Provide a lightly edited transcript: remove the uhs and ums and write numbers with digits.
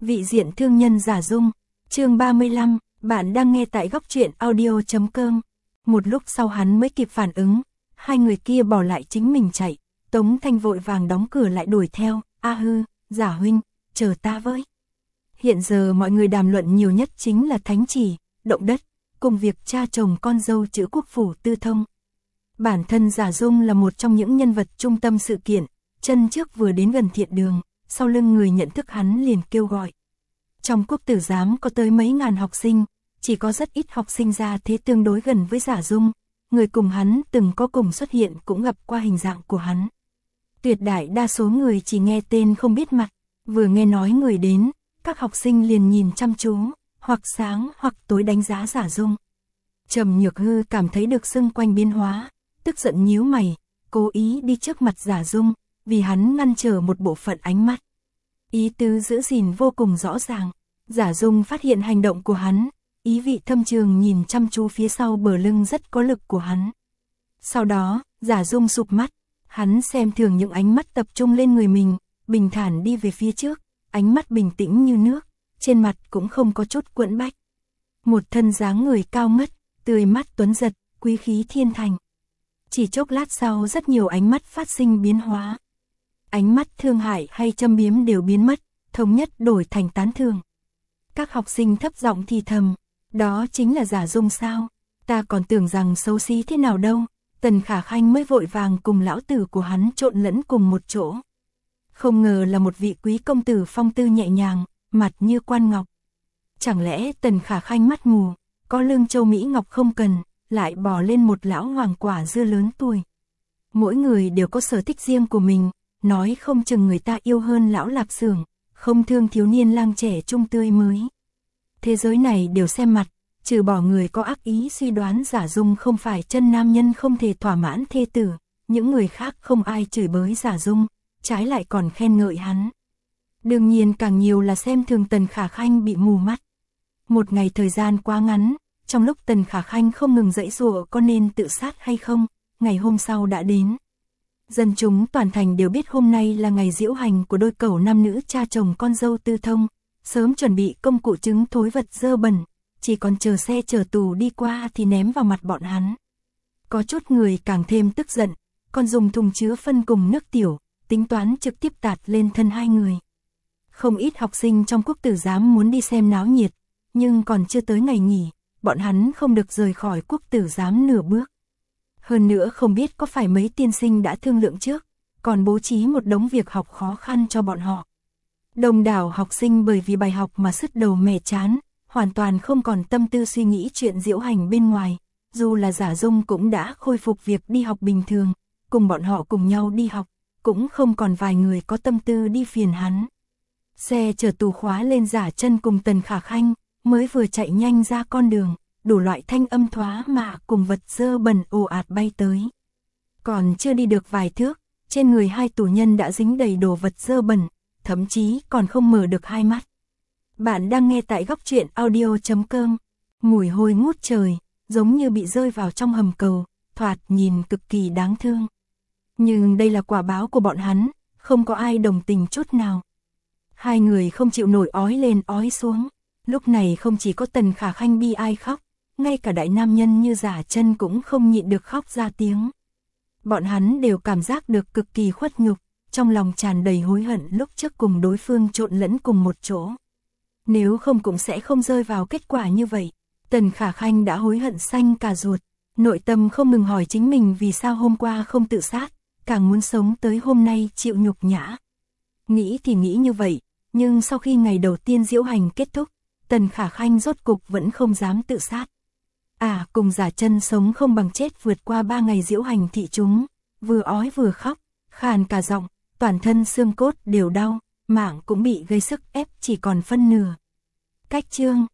Vị diện thương nhân giả dung, chương 35, bạn đang nghe tại góc truyện audio.com. Một lúc sau hắn mới kịp phản ứng, hai người kia bỏ lại chính mình chạy, Tống Thanh vội vàng đóng cửa lại đuổi theo, a hư, giả huynh, chờ ta với. Hiện giờ mọi người đàm luận nhiều nhất chính là thánh chỉ, động đất, cùng việc cha chồng con dâu chữ quốc phủ tư thông. Bản thân giả dung là một trong những nhân vật trung tâm sự kiện, chân trước vừa đến gần thiện đường, sau lưng người nhận thức hắn liền kêu gọi. Trong quốc tử giám có tới mấy ngàn học sinh, chỉ có rất ít học sinh ra thế tương đối gần với giả dung, người cùng hắn từng có cùng xuất hiện cũng gặp qua hình dạng của hắn. Tuyệt đại đa số người chỉ nghe tên không biết mặt, vừa nghe nói người đến, các học sinh liền nhìn chăm chú, hoặc sáng hoặc tối đánh giá giả dung. Trầm Nhược Hư cảm thấy được xung quanh biến hóa, tức giận nhíu mày, cố ý đi trước mặt giả dung, vì hắn ngăn trở một bộ phận ánh mắt. Ý tứ giữ gìn vô cùng rõ ràng, giả dung phát hiện hành động của hắn, ý vị thâm trường nhìn chăm chú phía sau bờ lưng rất có lực của hắn. Sau đó, giả dung sụp mắt, hắn xem thường những ánh mắt tập trung lên người mình, bình thản đi về phía trước, ánh mắt bình tĩnh như nước, trên mặt cũng không có chút quẫn bách. Một thân dáng người cao ngất, tươi mắt tuấn giật, quý khí thiên thành. Chỉ chốc lát sau rất nhiều ánh mắt phát sinh biến hóa. Ánh mắt thương hại hay châm biếm đều biến mất, thống nhất đổi thành tán thưởng. Các học sinh thấp giọng thì thầm, đó chính là giả dung sao, ta còn tưởng rằng xấu xí thế nào đâu. Tần Khả Khanh mới vội vàng cùng lão tử của hắn trộn lẫn cùng một chỗ. Không ngờ là một vị quý công tử phong tư nhẹ nhàng, mặt như quan ngọc. Chẳng lẽ Tần Khả Khanh mắt mù, có lương châu Mỹ ngọc không cần, lại bỏ lên một lão hoàng quả dưa lớn tuổi. Mỗi người đều có sở thích riêng của mình, nói không chừng người ta yêu hơn lão lạp xưởng, không thương thiếu niên lang trẻ trung tươi mới. Thế giới này đều xem mặt, trừ bỏ người có ác ý suy đoán giả dung không phải chân nam nhân không thể thỏa mãn thê tử, những người khác không ai chửi bới giả dung, trái lại còn khen ngợi hắn. Đương nhiên càng nhiều là xem thường Tần Khả Khanh bị mù mắt. Một ngày thời gian quá ngắn, trong lúc Tần Khả Khanh không ngừng giãy giụa có nên tự sát hay không, ngày hôm sau đã đến. Dân chúng toàn thành đều biết hôm nay là ngày diễu hành của đôi cẩu nam nữ cha chồng con dâu tư thông, sớm chuẩn bị công cụ trứng thối vật dơ bẩn, chỉ còn chờ xe chở tù đi qua thì ném vào mặt bọn hắn. Có chút người càng thêm tức giận, còn dùng thùng chứa phân cùng nước tiểu, tính toán trực tiếp tạt lên thân hai người. Không ít học sinh trong quốc tử giám muốn đi xem náo nhiệt, nhưng còn chưa tới ngày nghỉ, bọn hắn không được rời khỏi quốc tử giám nửa bước. Hơn nữa không biết có phải mấy tiên sinh đã thương lượng trước, còn bố trí một đống việc học khó khăn cho bọn họ. Đông đảo học sinh bởi vì bài học mà sứt đầu mẻ chán, hoàn toàn không còn tâm tư suy nghĩ chuyện diễu hành bên ngoài, dù là giả dung cũng đã khôi phục việc đi học bình thường, cùng bọn họ cùng nhau đi học, cũng không còn vài người có tâm tư đi phiền hắn. Xe chở tù khóa lên giả chân cùng Tần Khả Khanh, mới vừa chạy nhanh ra con đường, đủ loại thanh âm thoá mạ cùng vật dơ bẩn ồ ạt bay tới. Còn chưa đi được vài thước, trên người hai tù nhân đã dính đầy đồ vật dơ bẩn, thậm chí còn không mở được hai mắt. Bạn đang nghe tại góc truyện audio.com. Mùi hôi ngút trời, giống như bị rơi vào trong hầm cầu, thoạt nhìn cực kỳ đáng thương. Nhưng đây là quả báo của bọn hắn, không có ai đồng tình chút nào. Hai người không chịu nổi ói lên ói xuống. Lúc này không chỉ có Tần Khả Khanh bi ai khóc, ngay cả đại nam nhân như giả chân cũng không nhịn được khóc ra tiếng. Bọn hắn đều cảm giác được cực kỳ khuất nhục, trong lòng tràn đầy hối hận lúc trước cùng đối phương trộn lẫn cùng một chỗ. Nếu không cũng sẽ không rơi vào kết quả như vậy. Tần Khả Khanh đã hối hận xanh cả ruột, nội tâm không ngừng hỏi chính mình vì sao hôm qua không tự sát, càng muốn sống tới hôm nay chịu nhục nhã. Nghĩ thì nghĩ như vậy, nhưng sau khi ngày đầu tiên diễu hành kết thúc, Tần Khả Khanh rốt cục vẫn không dám tự sát. Cùng giả chân sống không bằng chết vượt qua 3 ngày diễu hành thị chúng, vừa ói vừa khóc, khàn cả giọng, toàn thân xương cốt đều đau, mạng cũng bị gây sức ép chỉ còn phân nửa. Cách chương